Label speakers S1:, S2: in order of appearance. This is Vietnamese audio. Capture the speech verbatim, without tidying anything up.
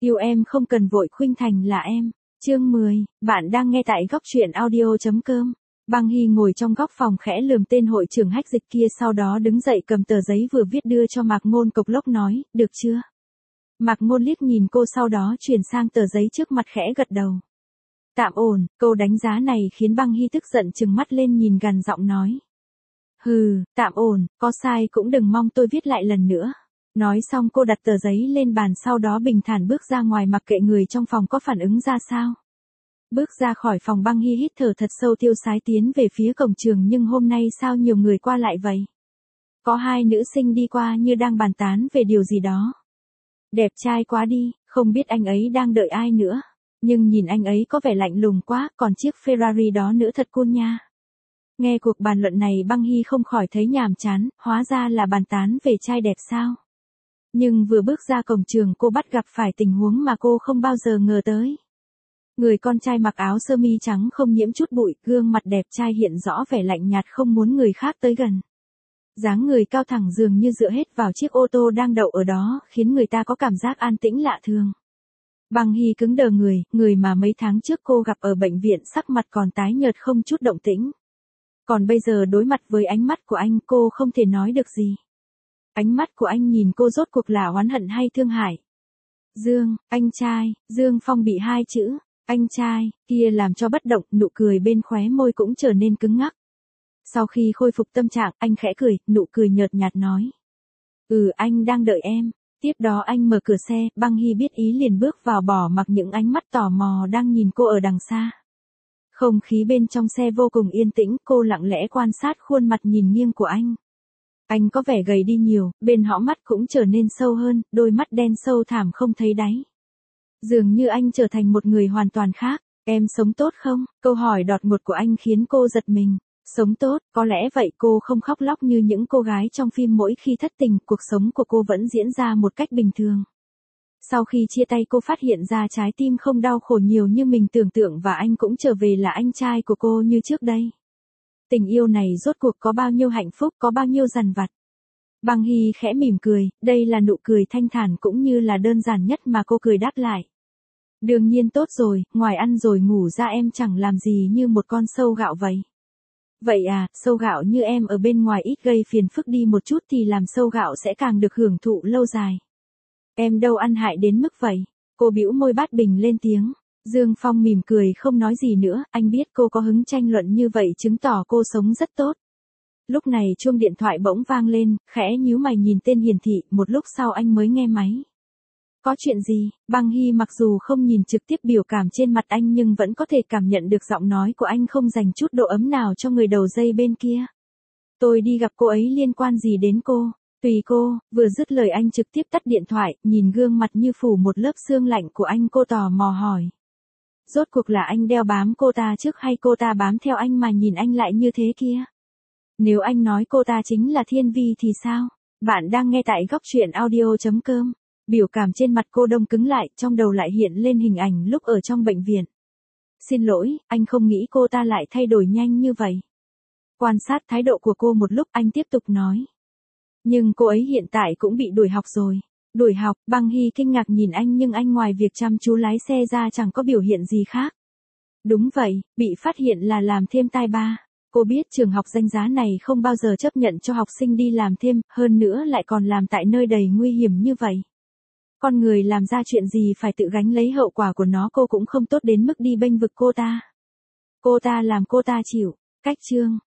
S1: Yêu em không cần vội khuynh thành là em. Chương mười, bạn đang nghe tại góc truyện audio.com. Băng Hy ngồi trong góc phòng khẽ lườm tên hội trưởng hách dịch kia, sau đó đứng dậy cầm tờ giấy vừa viết đưa cho Mạc Ngôn cộc lốc nói, được chưa? Mạc Ngôn liếc nhìn cô, sau đó chuyển sang tờ giấy trước mặt khẽ gật đầu. Tạm ổn. Câu đánh giá này khiến Băng Hy tức giận trừng mắt lên nhìn gằn giọng nói. Hừ, tạm ổn, có sai cũng đừng mong tôi viết lại lần nữa. Nói xong cô đặt tờ giấy lên bàn, sau đó bình thản bước ra ngoài mặc kệ người trong phòng có phản ứng ra sao. Bước ra khỏi phòng, Băng Hy hít thở thật sâu, tiêu sái tiến về phía cổng trường, nhưng hôm nay sao nhiều người qua lại vậy? Có hai nữ sinh đi qua như đang bàn tán về điều gì đó. Đẹp trai quá đi, không biết anh ấy đang đợi ai nữa. Nhưng nhìn anh ấy có vẻ lạnh lùng quá, còn chiếc Ferrari đó nữa thật cool nha. Nghe cuộc bàn luận này, Băng Hy không khỏi thấy nhàm chán, hóa ra là bàn tán về trai đẹp sao. Nhưng vừa bước ra cổng trường, cô bắt gặp phải tình huống mà cô không bao giờ ngờ tới. Người con trai mặc áo sơ mi trắng không nhiễm chút bụi, gương mặt đẹp trai hiện rõ vẻ lạnh nhạt không muốn người khác tới gần. Dáng người cao thẳng dường như dựa hết vào chiếc ô tô đang đậu ở đó, khiến người ta có cảm giác an tĩnh lạ thường. Băng Hy cứng đờ người, người mà mấy tháng trước cô gặp ở bệnh viện sắc mặt còn tái nhợt không chút động tĩnh. Còn bây giờ đối mặt với ánh mắt của anh, cô không thể nói được gì. Ánh mắt của anh nhìn cô rốt cuộc là oán hận hay thương hại? Dương, anh trai, Dương Phong bị hai chữ, anh trai, kia làm cho bất động, nụ cười bên khóe môi cũng trở nên cứng ngắc. Sau khi khôi phục tâm trạng, anh khẽ cười, nụ cười nhợt nhạt nói. Ừ, anh đang đợi em. Tiếp đó anh mở cửa xe, Băng Hy biết ý liền bước vào, bỏ mặc những ánh mắt tò mò đang nhìn cô ở đằng xa. Không khí bên trong xe vô cùng yên tĩnh, cô lặng lẽ quan sát khuôn mặt nhìn nghiêng của anh. Anh có vẻ gầy đi nhiều, bên hõm mắt cũng trở nên sâu hơn, đôi mắt đen sâu thẳm không thấy đáy. Dường như anh trở thành một người hoàn toàn khác. Em sống tốt không? Câu hỏi đột ngột của anh khiến cô giật mình. Sống tốt, có lẽ vậy. Cô không khóc lóc như những cô gái trong phim, mỗi khi thất tình, cuộc sống của cô vẫn diễn ra một cách bình thường. Sau khi chia tay, cô phát hiện ra trái tim không đau khổ nhiều như mình tưởng tượng, và anh cũng trở về là anh trai của cô như trước đây. Tình yêu này rốt cuộc có bao nhiêu hạnh phúc, có bao nhiêu dằn vặt. Băng Hy khẽ mỉm cười, đây là nụ cười thanh thản cũng như là đơn giản nhất mà cô cười đáp lại. Đương nhiên tốt rồi, ngoài ăn rồi ngủ ra em chẳng làm gì như một con sâu gạo vậy. Vậy à, sâu gạo như em ở bên ngoài ít gây phiền phức đi một chút thì làm sâu gạo sẽ càng được hưởng thụ lâu dài. Em đâu ăn hại đến mức vậy. Cô bĩu môi bát bình lên tiếng. Dương Phong mỉm cười không nói gì nữa, anh biết cô có hứng tranh luận như vậy chứng tỏ cô sống rất tốt. Lúc này chuông điện thoại bỗng vang lên, khẽ nhíu mày nhìn tên hiển thị, một lúc sau anh mới nghe máy. Có chuyện gì? Băng Hy mặc dù không nhìn trực tiếp biểu cảm trên mặt anh nhưng vẫn có thể cảm nhận được giọng nói của anh không dành chút độ ấm nào cho người đầu dây bên kia. Tôi đi gặp cô ấy liên quan gì đến cô? Tùy cô. Vừa dứt lời anh trực tiếp tắt điện thoại, nhìn gương mặt như phủ một lớp sương lạnh của anh, cô tò mò hỏi. Rốt cuộc là anh đeo bám cô ta trước hay cô ta bám theo anh mà nhìn anh lại như thế kia? Nếu anh nói cô ta chính là Thiên Vi thì sao? Bạn đang nghe tại góc truyện audio.com. Biểu cảm trên mặt cô đông cứng lại, trong đầu lại hiện lên hình ảnh lúc ở trong bệnh viện. Xin lỗi, anh không nghĩ cô ta lại thay đổi nhanh như vậy. Quan sát thái độ của cô một lúc, anh tiếp tục nói. Nhưng cô ấy hiện tại cũng bị đuổi học rồi. Đuổi học? Băng Hy kinh ngạc nhìn anh, nhưng anh ngoài việc chăm chú lái xe ra chẳng có biểu hiện gì khác. Đúng vậy, bị phát hiện là làm thêm tai ba. Cô biết trường học danh giá này không bao giờ chấp nhận cho học sinh đi làm thêm, hơn nữa lại còn làm tại nơi đầy nguy hiểm như vậy. Con người làm ra chuyện gì phải tự gánh lấy hậu quả của nó, cô cũng không tốt đến mức đi bênh vực cô ta. Cô ta làm cô ta chịu. Cách chương,